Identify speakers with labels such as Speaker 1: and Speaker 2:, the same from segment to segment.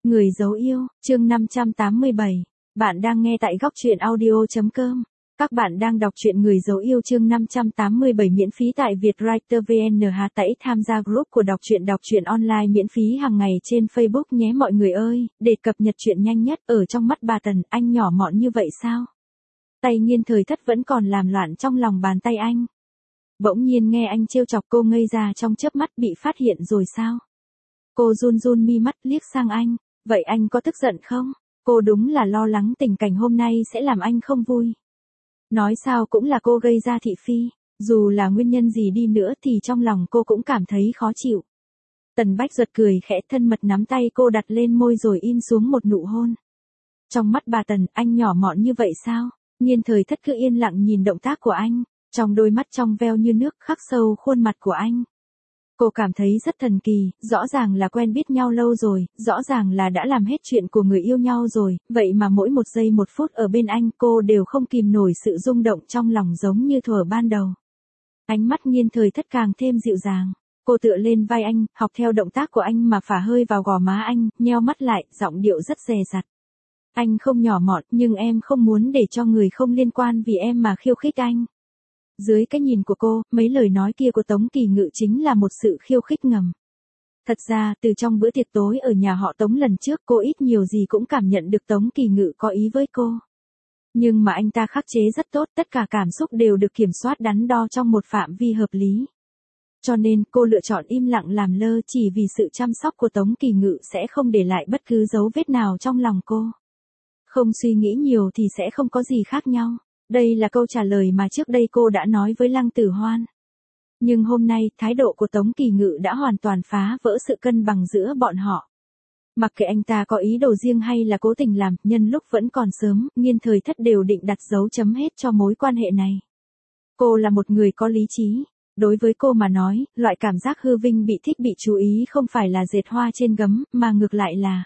Speaker 1: Người dấu yêu, chương 587. Bạn đang nghe tại góc truyện audio.com. Các bạn đang đọc truyện Người dấu yêu chương 587 miễn phí tại Vietwriter VN. Hãy tham gia group của đọc truyện online miễn phí hàng ngày trên Facebook nhé mọi người ơi, để cập nhật truyện nhanh nhất. Ở trong mắt bà Tần, anh nhỏ mọn như vậy sao? Tay Nghiên Thời Thất vẫn còn làm loạn trong lòng bàn tay anh. Bỗng nhiên nghe anh trêu chọc cô ngây ra trong chớp mắt, bị phát hiện rồi sao? Cô run run mi mắt liếc sang anh. Vậy anh có tức giận không? Cô đúng là lo lắng tình cảnh hôm nay sẽ làm anh không vui. Nói sao cũng là cô gây ra thị phi, dù là nguyên nhân gì đi nữa thì trong lòng cô cũng cảm thấy khó chịu. Tần Bách Duật cười khẽ, thân mật nắm tay cô đặt lên môi rồi in xuống một nụ hôn. Trong mắt bà Tần, anh nhỏ mọn như vậy sao? Nghiên Thời Thất cứ yên lặng nhìn động tác của anh, trong đôi mắt trong veo như nước khắc sâu khuôn mặt của anh. Cô cảm thấy rất thần kỳ, rõ ràng là quen biết nhau lâu rồi, rõ ràng là đã làm hết chuyện của người yêu nhau rồi, vậy mà mỗi một giây một phút ở bên anh cô đều không kìm nổi sự rung động trong lòng giống như thuở ban đầu. Ánh mắt Nghiên Thời Thất càng thêm dịu dàng, cô tựa lên vai anh, học theo động tác của anh mà phả hơi vào gò má anh, nheo mắt lại, giọng điệu rất dè dặt. Anh không nhỏ mọn, nhưng em không muốn để cho người không liên quan vì em mà khiêu khích anh. Dưới cái nhìn của cô, mấy lời nói kia của Tống Kỳ Ngự chính là một sự khiêu khích ngầm. Thật ra, từ trong bữa tiệc tối ở nhà họ Tống lần trước cô ít nhiều gì cũng cảm nhận được Tống Kỳ Ngự có ý với cô. Nhưng mà anh ta khắc chế rất tốt, tất cả cảm xúc đều được kiểm soát đắn đo trong một phạm vi hợp lý. Cho nên cô lựa chọn im lặng làm lơ chỉ vì sự chăm sóc của Tống Kỳ Ngự sẽ không để lại bất cứ dấu vết nào trong lòng cô. Không suy nghĩ nhiều thì sẽ không có gì khác nhau. Đây là câu trả lời mà trước đây cô đã nói với Lăng Tử Hoan. Nhưng hôm nay, thái độ của Tống Kỳ Ngự đã hoàn toàn phá vỡ sự cân bằng giữa bọn họ. Mặc kệ anh ta có ý đồ riêng hay là cố tình làm, nhân lúc vẫn còn sớm, Nghiên Thời Thất đều định đặt dấu chấm hết cho mối quan hệ này. Cô là một người có lý trí. Đối với cô mà nói, loại cảm giác hư vinh bị thích bị chú ý không phải là dệt hoa trên gấm, mà ngược lại là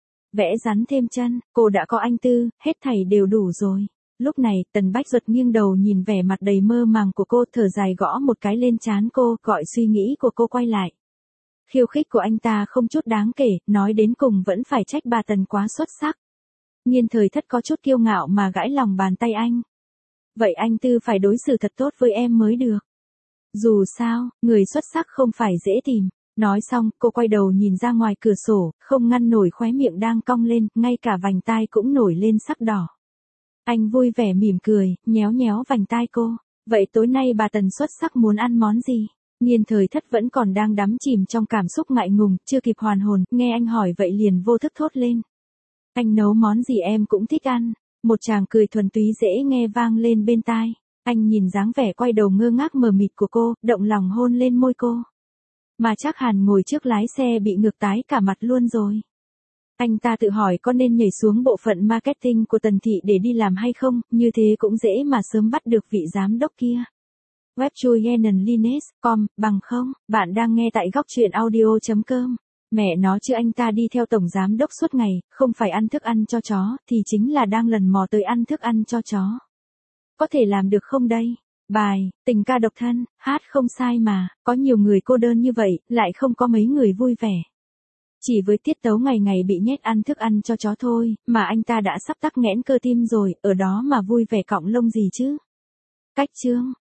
Speaker 1: vẽ rắn thêm chân. Cô đã có anh Tư, hết thảy đều đủ rồi. Lúc này, Tần Bách Duật nghiêng đầu nhìn vẻ mặt đầy mơ màng của cô, thở dài gõ một cái lên trán cô, gọi suy nghĩ của cô quay lại. Khiêu khích của anh ta không chút đáng kể, nói đến cùng vẫn phải trách bà Tần quá xuất sắc. Nghiên Thời Thất có chút kiêu ngạo mà gãi lòng bàn tay anh. Vậy anh Tư phải đối xử thật tốt với em mới được. Dù sao, người xuất sắc không phải dễ tìm. Nói xong, cô quay đầu nhìn ra ngoài cửa sổ, không ngăn nổi khóe miệng đang cong lên, ngay cả vành tai cũng nổi lên sắc đỏ. Anh vui vẻ mỉm cười, nhéo nhéo vành tai cô. Vậy tối nay bà Tần xuất sắc muốn ăn món gì? Nghiên Thời Thất vẫn còn đang đắm chìm trong cảm xúc ngại ngùng, chưa kịp hoàn hồn, nghe anh hỏi vậy liền vô thức thốt lên. Anh nấu món gì em cũng thích ăn. Một tràng cười thuần túy dễ nghe vang lên bên tai. Anh nhìn dáng vẻ quay đầu ngơ ngác mờ mịt của cô, động lòng hôn lên môi cô. Mà Trác Hàn ngồi trước lái xe bị ngược tái cả mặt luôn rồi. Anh ta tự hỏi có nên nhảy xuống bộ phận marketing của Tần Thị để đi làm hay không, như thế cũng dễ mà sớm bắt được vị giám đốc kia. Webchuyenenlines.com, bằng không, bạn đang nghe tại góc truyện audio.com. Mẹ nó chứ anh ta đi theo tổng giám đốc suốt ngày, không phải ăn thức ăn cho chó, thì chính là đang lần mò tới ăn thức ăn cho chó. Có thể làm được không đây? Bài, tình ca độc thân, hát không sai mà, có nhiều người cô đơn như vậy, lại không có mấy người vui vẻ. Chỉ với tiết tấu ngày ngày bị nhét ăn thức ăn cho chó thôi, mà anh ta đã sắp tắc nghẽn cơ tim rồi, ở đó mà vui vẻ cọng lông gì chứ. Cách chương,